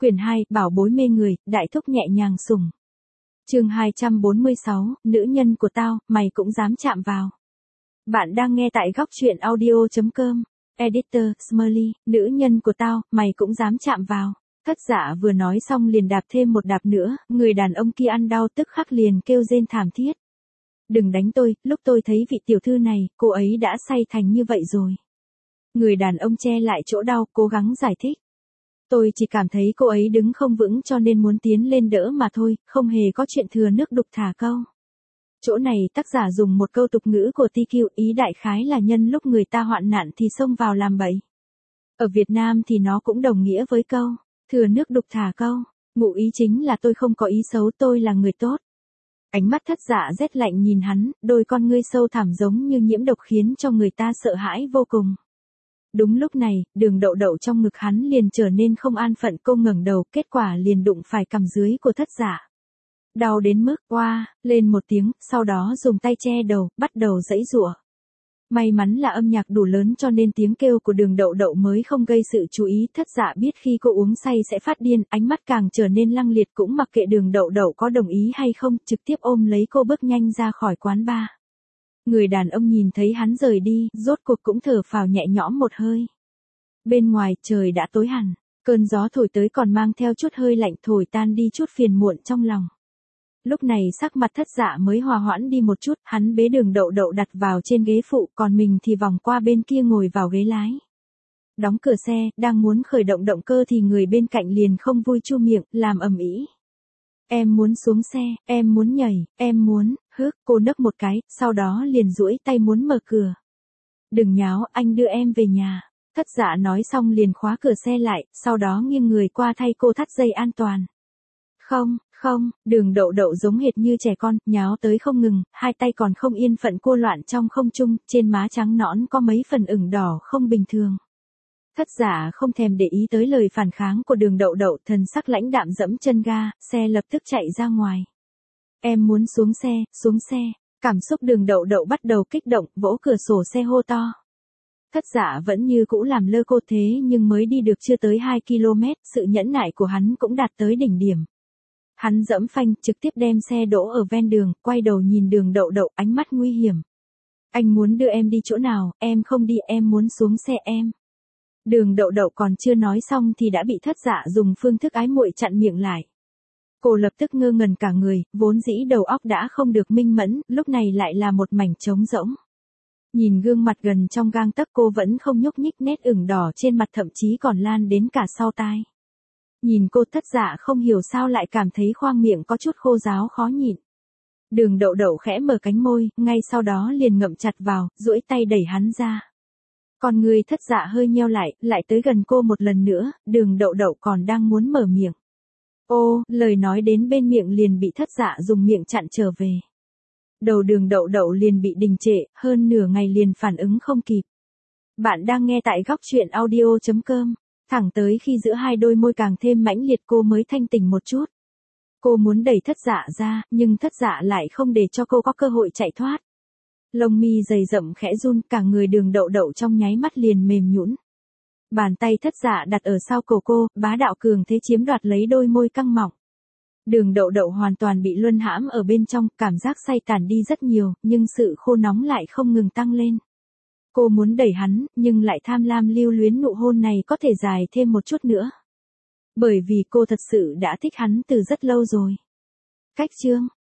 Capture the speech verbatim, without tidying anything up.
Quyển hai, Bảo bối mê người, đại thúc nhẹ nhàng sủng. Chương hai trăm bốn mươi sáu, nữ nhân của tao, mày cũng dám chạm vào. Bạn đang nghe tại góc truyện audio chấm com. Editor, Smiley, nữ nhân của tao, mày cũng dám chạm vào. Thất Dạ vừa nói xong liền đạp thêm một đạp nữa, người đàn ông kia ăn đau tức khắc liền kêu rên thảm thiết. Đừng đánh tôi, lúc tôi thấy vị tiểu thư này, cô ấy đã say thành như vậy rồi. Người đàn ông che lại chỗ đau, cố gắng giải thích. Tôi chỉ cảm thấy cô ấy đứng không vững cho nên muốn tiến lên đỡ mà thôi, không hề có chuyện thừa nước đục thả câu. Chỗ này tác giả dùng một câu tục ngữ của tê quy, ý đại khái là nhân lúc người ta hoạn nạn thì xông vào làm bậy. Ở Việt Nam thì nó cũng đồng nghĩa với câu, thừa nước đục thả câu, ngụ ý chính là tôi không có ý xấu, tôi là người tốt. Ánh mắt Thất Dạ rét lạnh nhìn hắn, đôi con ngươi sâu thẳm giống như nhiễm độc khiến cho người ta sợ hãi vô cùng. Đúng lúc này, đường đậu đậu trong ngực hắn liền trở nên không an phận, cô ngẩng đầu, kết quả liền đụng phải cằm dưới của Thất Dạ. Đau đến mức, oa, lên một tiếng, sau đó dùng tay che đầu, bắt đầu giãy giụa. May mắn là âm nhạc đủ lớn cho nên tiếng kêu của đường đậu đậu mới không gây sự chú ý. Thất Dạ biết khi cô uống say sẽ phát điên, ánh mắt càng trở nên lăng liệt, cũng mặc kệ đường đậu đậu có đồng ý hay không, trực tiếp ôm lấy cô bước nhanh ra khỏi quán bar. Người đàn ông nhìn thấy hắn rời đi, rốt cuộc cũng thở phào nhẹ nhõm một hơi. Bên ngoài trời đã tối hẳn, cơn gió thổi tới còn mang theo chút hơi lạnh, thổi tan đi chút phiền muộn trong lòng. Lúc này sắc mặt Thất Dạ mới hòa hoãn đi một chút, hắn bế đường đậu đậu đặt vào trên ghế phụ, còn mình thì vòng qua bên kia ngồi vào ghế lái. Đóng cửa xe, đang muốn khởi động động cơ thì người bên cạnh liền không vui chu miệng, làm ầm ĩ. Em muốn xuống xe, em muốn nhảy, em muốn, hức, cô nấc một cái, sau đó liền duỗi tay muốn mở cửa. Đừng nháo, anh đưa em về nhà. Thất Dạ nói xong liền khóa cửa xe lại, sau đó nghiêng người qua thay cô thắt dây an toàn. Không, không, đường đậu đậu giống hệt như trẻ con, nháo tới không ngừng, hai tay còn không yên phận cua loạn trong không trung, trên má trắng nõn có mấy phần ửng đỏ không bình thường. Thất Dạ không thèm để ý tới lời phản kháng của đường đậu đậu, thần sắc lãnh đạm dẫm chân ga, xe lập tức chạy ra ngoài. Em muốn xuống xe, xuống xe, cảm xúc đường đậu đậu bắt đầu kích động, vỗ cửa sổ xe hô to. Thất Dạ vẫn như cũ làm lơ cô, thế nhưng mới đi được chưa tới hai ki lô mét, sự nhẫn nại của hắn cũng đạt tới đỉnh điểm. Hắn dẫm phanh, trực tiếp đem xe đỗ ở ven đường, quay đầu nhìn đường đậu đậu, ánh mắt nguy hiểm. Anh muốn đưa em đi chỗ nào, em không đi, em muốn xuống xe em. Đường đậu đậu còn chưa nói xong thì đã bị Thất Dạ dùng phương thức ái muội chặn miệng lại. Cô lập tức ngơ ngẩn cả người, vốn dĩ đầu óc đã không được minh mẫn, lúc này lại là một mảnh trống rỗng. Nhìn gương mặt gần trong gang tấc cô vẫn không nhúc nhích, nét ửng đỏ trên mặt thậm chí còn lan đến cả sau tai. Nhìn cô, Thất Dạ không hiểu sao lại cảm thấy khoang miệng có chút khô ráo khó nhịn. Đường đậu đậu khẽ mở cánh môi, ngay sau đó liền ngậm chặt vào, duỗi tay đẩy hắn ra. Còn người Thất Dạ hơi nheo lại, lại tới gần cô một lần nữa, đường đậu đậu còn đang muốn mở miệng. Ô, lời nói đến bên miệng liền bị Thất Dạ dùng miệng chặn trở về. Đầu đường đậu đậu liền bị đình trệ, hơn nửa ngày liền phản ứng không kịp. Bạn đang nghe tại góc truyện audio chấm com. Thẳng tới khi giữa hai đôi môi càng thêm mãnh liệt cô mới thanh tỉnh một chút. Cô muốn đẩy Thất Dạ ra, nhưng Thất Dạ lại không để cho cô có cơ hội chạy thoát. Lông mi dày rậm khẽ run, cả người đường đậu đậu trong nháy mắt liền mềm nhũn. Bàn tay Thất Dạ đặt ở sau cổ cô, bá đạo cường thế chiếm đoạt lấy đôi môi căng mọng. Đường đậu đậu hoàn toàn bị luân hãm ở bên trong, cảm giác say tàn đi rất nhiều, nhưng sự khô nóng lại không ngừng tăng lên. Cô muốn đẩy hắn, nhưng lại tham lam lưu luyến nụ hôn này có thể dài thêm một chút nữa. Bởi vì cô thật sự đã thích hắn từ rất lâu rồi. Cách chương